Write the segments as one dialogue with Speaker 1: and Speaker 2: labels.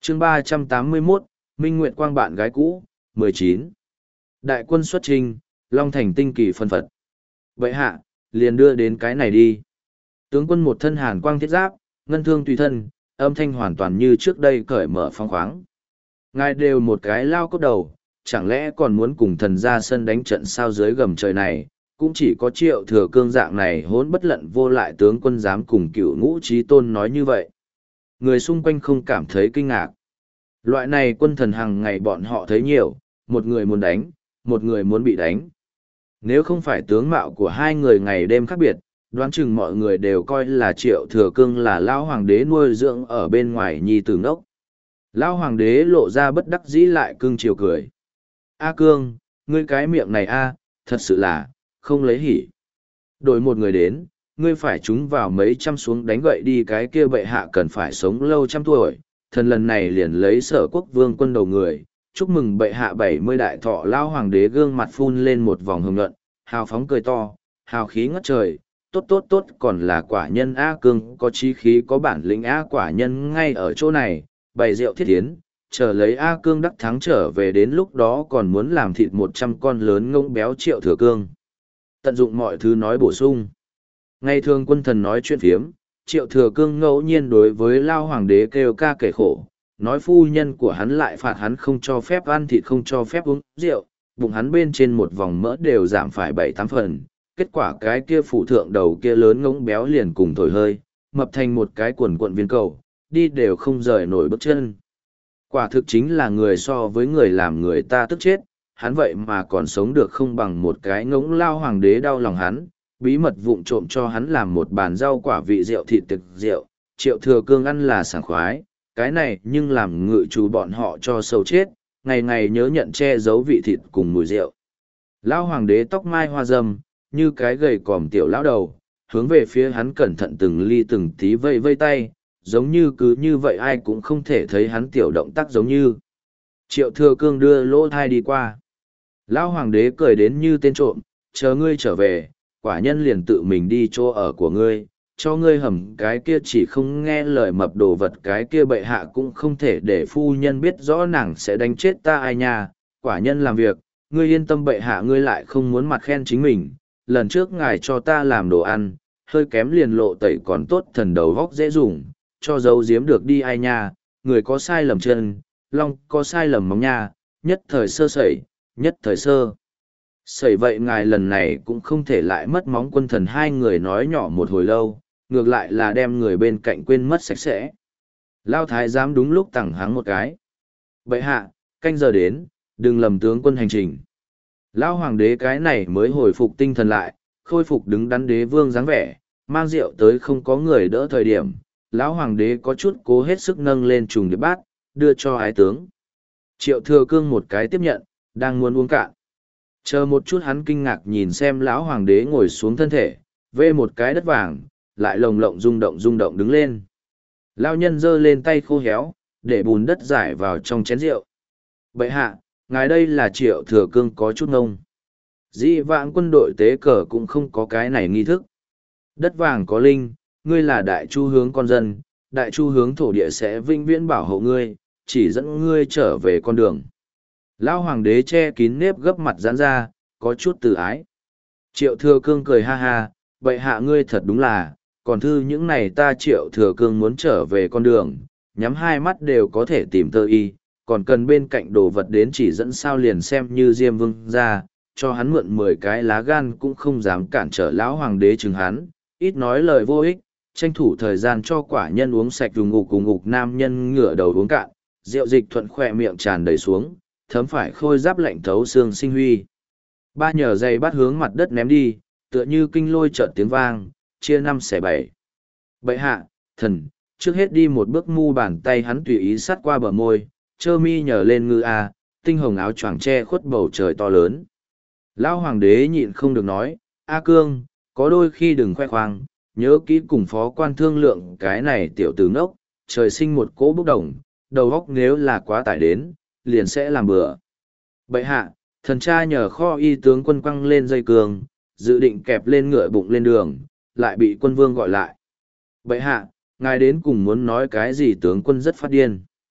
Speaker 1: chương 381, Minh Nguyệt Quang bạn gái cũ, 19. Đại quân xuất trình, Long Thành tinh kỳ phân phật. Vậy hạ, liền đưa đến cái này đi. Tướng quân một thân hàn quang thiết giáp, ngân thương tùy thân, âm thanh hoàn toàn như trước đây cởi mở phong khoáng. Ngài đều một cái lao cốt đầu, chẳng lẽ còn muốn cùng thần ra sân đánh trận sao dưới gầm trời này, cũng chỉ có Triệu Thừa Cương dạng này hỗn bất lận vô lại tướng quân dám cùng cựu ngũ trí tôn nói như vậy. Người xung quanh không cảm thấy kinh ngạc. Loại này quân thần hàng ngày bọn họ thấy nhiều, một người muốn đánh, một người muốn bị đánh. Nếu không phải tướng mạo của hai người ngày đêm khác biệt, đoán chừng mọi người đều coi là Triệu Thừa Cương là lão hoàng đế nuôi dưỡng ở bên ngoài nhi tử ngốc. Lão hoàng đế lộ ra bất đắc dĩ lại cưng chiều cười. A Cương, ngươi cái miệng này a, thật sự là, không lấy hỉ. Đổi một người đến, ngươi phải trúng vào mấy trăm xuống đánh gậy đi, cái kia bệ hạ cần phải sống lâu trăm tuổi. Thần lần này liền lấy Sở Quốc vương quân đầu người, chúc mừng bệ hạ 70 đại thọ. Lão hoàng đế gương mặt phun lên một vòng hồng nhuận, hào phóng cười to, hào khí ngất trời. Tốt tốt tốt, còn là quả nhân A Cương có chí khí có bản lĩnh A, quả nhân ngay ở chỗ này, bày rượu thiết tiến, chờ lấy A Cương đắc thắng trở về, đến lúc đó còn muốn làm thịt 100 con lớn ngỗng béo Triệu Thừa Cương. Tận dụng mọi thứ nói bổ sung. Ngày thường quân thần nói chuyện phiếm, Triệu Thừa Cương ngẫu nhiên đối với Lao Hoàng đế kêu ca kể khổ, nói phu nhân của hắn lại phạt hắn không cho phép ăn thịt, không cho phép uống rượu, bụng hắn bên trên một vòng mỡ đều giảm phải 7-8 phần. Kết quả cái kia phụ thượng đầu kia lớn ngỗng béo liền cùng thổi hơi, mập thành một cái quần quận viên cầu, đi đều không rời nổi bước chân. Quả thực chính là người so với người làm người ta tức chết, hắn vậy mà còn sống được không bằng một cái ngỗng. Lao hoàng đế đau lòng hắn, bí mật vụng trộm cho hắn làm một bàn rau quả vị rượu thịt thực rượu, Triệu Thừa Cương ăn là sảng khoái, cái này nhưng làm ngự chủ bọn họ cho sâu chết, ngày ngày nhớ nhận che giấu vị thịt cùng mùi rượu. Lao hoàng đế tóc mai hoa râm, như cái gầy còm tiểu lão đầu, hướng về phía hắn cẩn thận từng ly từng tí vây vây tay, giống như cứ như vậy ai cũng không thể thấy hắn tiểu động tác giống như. Triệu Thừa Cương đưa lỗ thai đi qua. Lão hoàng đế cười đến như tên trộm, chờ ngươi trở về, quả nhân liền tự mình đi chỗ ở của ngươi, cho ngươi hầm cái kia chỉ không nghe lời mập đồ vật, cái kia bệ hạ cũng không thể để phu nhân biết rõ nàng sẽ đánh chết ta ai nha. Quả nhân làm việc, ngươi yên tâm, bệ hạ ngươi lại không muốn mặt khen chính mình, lần trước ngài cho ta làm đồ ăn, hơi kém liền lộ tẩy còn tốt, thần đầu góc dễ dùng, cho giấu giếm được đi ai nha, người có sai lầm chân, long có sai lầm móng nha, nhất thời sơ sẩy, nhất thời sơ sẩy vậy ngài lần này cũng không thể lại mất móng. Quân thần hai người nói nhỏ một hồi lâu, ngược lại là đem người bên cạnh quên mất sạch sẽ. Lao thái giám đúng lúc tẳng hắng một cái. Bệ hạ, canh giờ đến, đừng lầm tướng quân hành trình. Lao hoàng đế cái này mới hồi phục tinh thần lại, khôi phục đứng đắn đế vương dáng vẻ, mang rượu tới không có người đỡ thời điểm. Lão hoàng đế có chút cố hết sức nâng lên trùng điệp bát, đưa cho ái tướng. Triệu Thừa Cương một cái tiếp nhận, đang muốn uống cạn. Chờ một chút hắn kinh ngạc nhìn xem lão hoàng đế ngồi xuống thân thể, vê một cái đất vàng, lại lồng lộng rung động đứng lên. Lao nhân giơ lên tay khô héo, để bùn đất giải vào trong chén rượu. Bệ hạ, ngài đây là Triệu Thừa Cương có chút ngông. Dĩ vãng quân đội tế cờ cũng không có cái này nghi thức. Đất vàng có linh, ngươi là đại chu hướng con dân, đại chu hướng thổ địa sẽ vinh viễn bảo hộ ngươi, chỉ dẫn ngươi trở về con đường. Lão hoàng đế che kín nếp gấp mặt giãn ra, có chút từ ái. Triệu Thừa Cương cười ha ha, bệ hạ ngươi thật đúng là, còn thư những này ta Triệu Thừa Cương muốn trở về con đường, nhắm hai mắt đều có thể tìm tơ y, còn cần bên cạnh đồ vật đến chỉ dẫn sao, liền xem như Diêm Vương ra, cho hắn mượn 10 cái lá gan cũng không dám cản trở lão hoàng đế chừng hắn, ít nói lời vô ích, tranh thủ thời gian cho quả nhân uống sạch dùng ngục cùng ngục. Nam nhân ngửa đầu uống cạn, rượu dịch thuận khỏe miệng tràn đầy xuống, thấm phải khôi giáp lạnh thấu xương sinh huy. Ba nhờ dây bắt hướng mặt đất ném đi, tựa như kinh lôi chợt tiếng vang, chia 5 xẻ 7. Bệ hạ, thần, trước hết đi một bước. Mu bàn tay hắn tùy ý sát qua bờ môi, trơ mi nhờ lên ngư a, tinh hồng áo choàng che khuất bầu trời to lớn. Lão hoàng đế nhịn không được nói, A Cương, có đôi khi đừng khoe khoang, nhớ kỹ cùng phó quan thương lượng cái này tiểu tử ngốc, trời sinh một cỗ bốc đồng, đầu óc nếu là quá tải đến, liền sẽ làm bừa. Bệ hạ, thần cha nhờ kho y tướng quân quăng lên dây cương, dự định kẹp lên ngựa bụng lên đường, lại bị quân vương gọi lại. Bệ hạ, ngài đến cùng muốn nói cái gì? Tướng quân rất phát điên.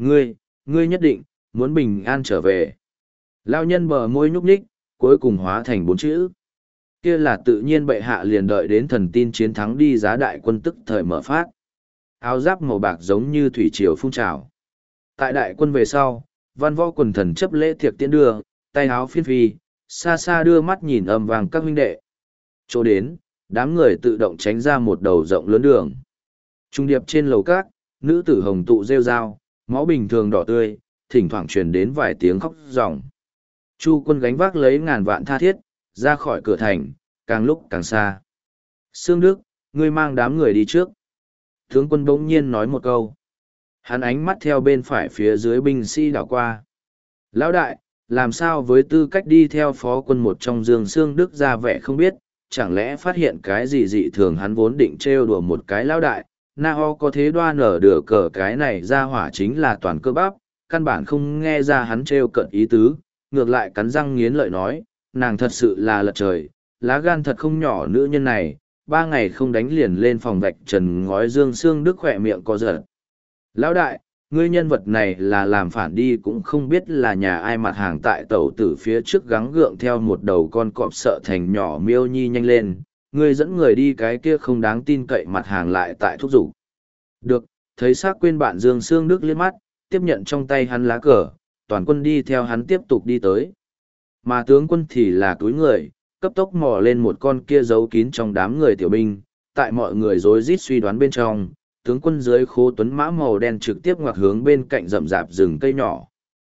Speaker 1: Ngươi nhất định, muốn bình an trở về. Lao nhân bờ môi nhúc nhích, cuối cùng hóa thành 4 chữ. Kia là tự nhiên bệ hạ liền đợi đến thần tin chiến thắng đi giá đại quân tức thời mở phát. Áo giáp màu bạc giống như thủy triều phun trào. Tại đại quân về sau, văn võ quần thần chấp lễ thiệp tiễn đưa, tay áo phiên phi, xa xa đưa mắt nhìn âm vàng các huynh đệ. Chỗ đến, đám người tự động tránh ra một đầu rộng lớn đường. Trung điệp trên lầu cát, nữ tử hồng tụ rêu rao, máu bình thường đỏ tươi, thỉnh thoảng truyền đến vài tiếng khóc ròng. Chu quân gánh vác lấy ngàn vạn tha thiết, ra khỏi cửa thành, càng lúc càng xa. Sương Đức, ngươi mang đám người đi trước. Tướng quân bỗng nhiên nói một câu. Hắn ánh mắt theo bên phải phía dưới binh sĩ đảo qua. Lão đại, làm sao với tư cách đi theo phó quân một trong Dương Sương Đức ra vẻ không biết, chẳng lẽ phát hiện cái gì dị thường hắn vốn định trêu đùa một cái lão đại, na ho có thế đoan nở đửa cờ cái này ra hỏa chính là toàn cơ bắp, căn bản không nghe ra hắn trêu cận ý tứ, ngược lại cắn răng nghiến lợi nói, nàng thật sự là lật trời, lá gan thật không nhỏ nữ nhân này, 3 ngày không đánh liền lên phòng vạch trần ngói Dương Sương Đức khỏe miệng co giật. Lão đại, ngươi nhân vật này là làm phản đi cũng không biết là nhà ai mặt hàng tại tẩu tử phía trước gắng gượng theo một đầu con cọp sợ thành nhỏ miêu nhi nhanh lên, ngươi dẫn người đi cái kia không đáng tin cậy mặt hàng lại tại thúc giục. Được, thấy xác quên bạn Dương Sương Đức liếc mắt, tiếp nhận trong tay hắn lá cờ, toàn quân đi theo hắn tiếp tục đi tới. Mà tướng quân thì là túi người, cấp tốc mò lên một con kia giấu kín trong đám người tiểu binh, tại mọi người rối rít suy đoán bên trong, tướng quân dưới khố tuấn mã màu đen trực tiếp ngoặt hướng bên cạnh rậm rạp rừng cây nhỏ.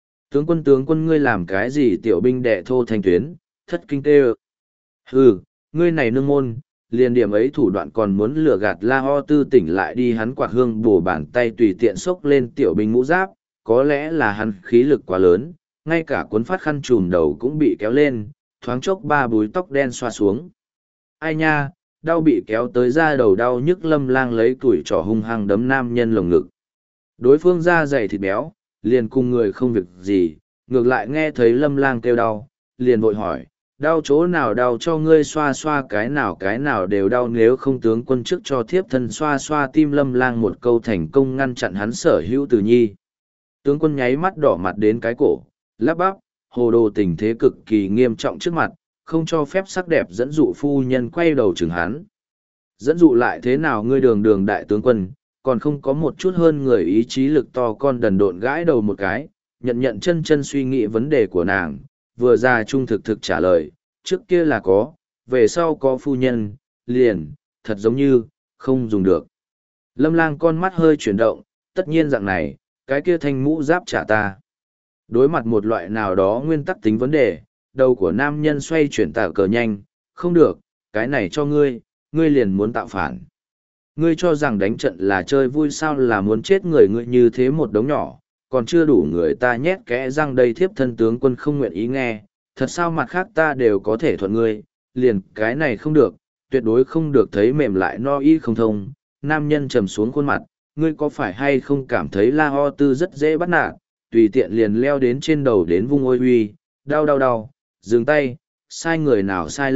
Speaker 1: Tướng quân ngươi làm cái gì tiểu binh đệ thô thanh tuyến, thất kinh tê ơ. Hừ, ngươi này nương môn, liền điểm ấy thủ đoạn còn muốn lừa gạt La Ho Tư tỉnh lại đi hắn quạt hương bổ bàn tay tùy tiện xốc lên tiểu binh mũ giáp, có lẽ là hắn khí lực quá lớn, ngay cả cuốn phát khăn trùm đầu cũng bị kéo lên, thoáng chốc 3 búi tóc đen xoa xuống. Ai nha, đau bị kéo tới da đầu đau nhức Lâm Lang lấy tuổi trỏ hung hăng đấm nam nhân lồng ngực. Đối phương da dày thịt béo, liền cùng người không việc gì, ngược lại nghe thấy Lâm Lang kêu đau, liền vội hỏi, đau chỗ nào đau cho ngươi xoa xoa cái nào đều đau nếu không tướng quân trước cho thiếp thân xoa xoa tim Lâm Lang một câu thành công ngăn chặn hắn sở hữu từ nhi. Tướng quân nháy mắt đỏ mặt đến cái cổ, lắp bắp, hồ đồ tình thế cực kỳ nghiêm trọng trước mặt, không cho phép sắc đẹp dẫn dụ phu nhân quay đầu chừng hắn. Dẫn dụ lại thế nào ngươi đường đường đại tướng quân, còn không có một chút hơn người ý chí lực to con đần độn gãi đầu một cái, nhận chân chân suy nghĩ vấn đề của nàng, vừa ra trung thực trả lời, trước kia là có, về sau có phu nhân, liền, thật giống như, không dùng được. Lâm Lang con mắt hơi chuyển động, tất nhiên dạng này, cái kia thanh mũ giáp trả ta. Đối mặt một loại nào đó nguyên tắc tính vấn đề, đầu của nam nhân xoay chuyển tạo cờ nhanh, không được, cái này cho ngươi, ngươi liền muốn tạo phản. Ngươi cho rằng đánh trận là chơi vui sao là muốn chết người ngươi như thế một đống nhỏ, còn chưa đủ người ta nhét kẽ răng đây thiếp thân tướng quân không nguyện ý nghe, thật sao mặt khác ta đều có thể thuận ngươi, liền cái này không được, tuyệt đối không được thấy mềm lại no y không thông. Nam nhân trầm xuống khuôn mặt, ngươi có phải hay không cảm thấy La Ho Tư rất dễ bắt nạt, tùy tiện liền leo đến trên đầu đến vung ôi huy, đau, dừng tay, sai người nào sai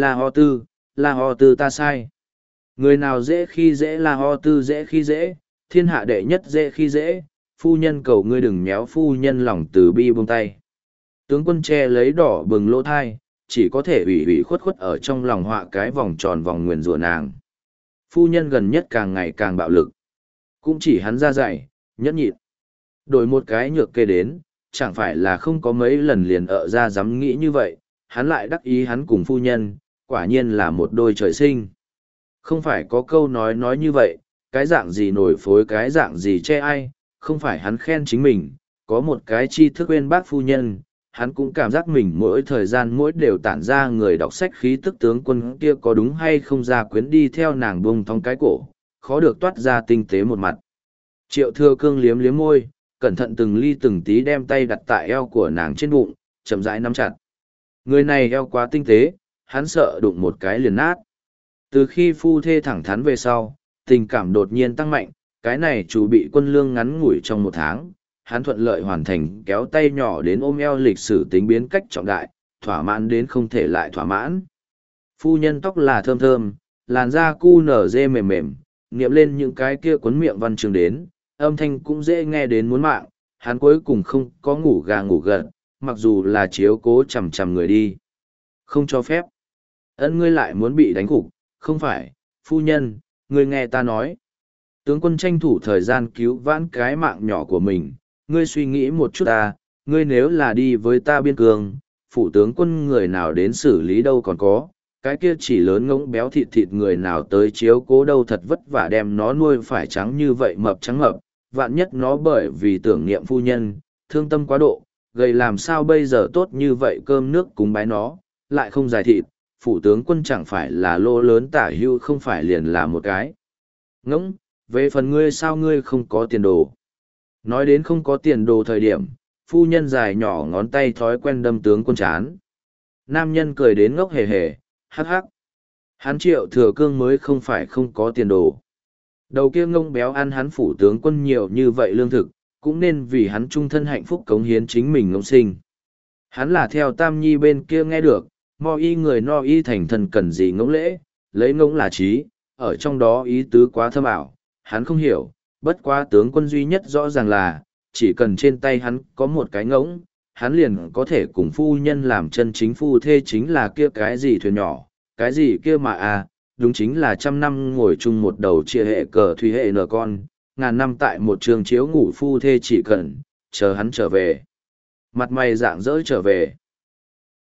Speaker 1: La Ho Tư ta sai. Người nào dễ khi dễ La Ho Tư dễ khi dễ, thiên hạ đệ nhất dễ khi dễ, phu nhân cầu ngươi đừng méo phu nhân lòng từ bi buông tay. Tướng quân che lấy đỏ bừng lỗ thai, chỉ có thể ủy khuất ở trong lòng họa cái vòng tròn vòng nguyền rủa nàng. Phu nhân gần nhất càng ngày càng bạo lực. Cũng chỉ hắn ra dạy, nhẫn nhịn. Đổi một cái nhược kê đến, chẳng phải là không có mấy lần liền ra dám nghĩ như vậy, hắn lại đắc ý hắn cùng phu nhân, quả nhiên là một đôi trời sinh. Không phải có câu nói như vậy, cái dạng gì nổi phối cái dạng gì che ai, không phải hắn khen chính mình, có một cái tri thức bên bác phu nhân, hắn cũng cảm giác mình mỗi thời gian mỗi đều tản ra người đọc sách khí tức tướng quân kia có đúng hay không ra quyến đi theo nàng bông thong cái cổ, khó được toát ra tinh tế một mặt. Triệu Thừa Cương liếm liếm môi, cẩn thận từng ly từng tí đem tay đặt tại eo của nàng trên bụng, chậm rãi nắm chặt. Người này eo quá tinh tế, hắn sợ đụng một cái liền nát. Từ khi phu thê thẳng thắn về sau, tình cảm đột nhiên tăng mạnh, cái này chủ bị quân lương ngắn ngủi trong 1 tháng, hắn thuận lợi hoàn thành kéo tay nhỏ đến ôm eo lịch sử tính biến cách trọng đại, thỏa mãn đến không thể lại thỏa mãn. Phu nhân tóc là thơm thơm, làn da cu nở dê mềm mềm, niệm lên những cái kia cuốn miệng văn chương đến, âm thanh cũng dễ nghe đến muốn mạng, hắn cuối cùng không có ngủ gà ngủ gật, mặc dù là chiếu cố chằm chằm người đi. Không cho phép. Ân ngươi lại muốn bị đánh gục, không phải, phu nhân, ngươi nghe ta nói. Tướng quân tranh thủ thời gian cứu vãn cái mạng nhỏ của mình, ngươi suy nghĩ một chút ta, ngươi nếu là đi với ta biên cương, phủ tướng quân người nào đến xử lý đâu còn có, cái kia chỉ lớn ngỗng béo thịt thịt người nào tới chiếu cố đâu thật vất vả đem nó nuôi phải trắng như vậy mập trắng mập, vạn nhất nó bởi vì tưởng niệm phu nhân, thương tâm quá độ, gầy làm sao bây giờ tốt như vậy cơm nước cúng bái nó, lại không dài thịt, phủ tướng quân chẳng phải là lô lớn tả hưu không phải liền là một cái. Ngỗng, về phần ngươi sao ngươi không có tiền đồ. Nói đến không có tiền đồ thời điểm, phu nhân dài nhỏ ngón tay thói quen đâm tướng quân chán. Nam nhân cười đến ngốc hề hề, hắc hắc. Hắn Triệu Thừa Cương mới không phải không có tiền đồ. Đầu kia ngông béo ăn hắn phủ tướng quân nhiều như vậy lương thực, cũng nên vì hắn trung thân hạnh phúc cống hiến chính mình ngông sinh. Hắn là theo Tam Nhi bên kia nghe được, mo y người no y thành thần cần gì ngỗng lễ, lấy ngỗng là trí, ở trong đó ý tứ quá thâm ảo, hắn không hiểu, bất quá tướng quân duy nhất rõ ràng là, chỉ cần trên tay hắn có một cái ngỗng, hắn liền có thể cùng phu nhân làm chân chính phu thê chính là kia cái gì thuyền nhỏ, cái gì kia mà à, đúng chính là 100 năm ngồi chung một đầu chia hệ cờ thủy hệ nở con, ngàn năm tại một trường chiếu ngủ phu thê chỉ cần, chờ hắn trở về. Mặt mày dạng dỡ trở về.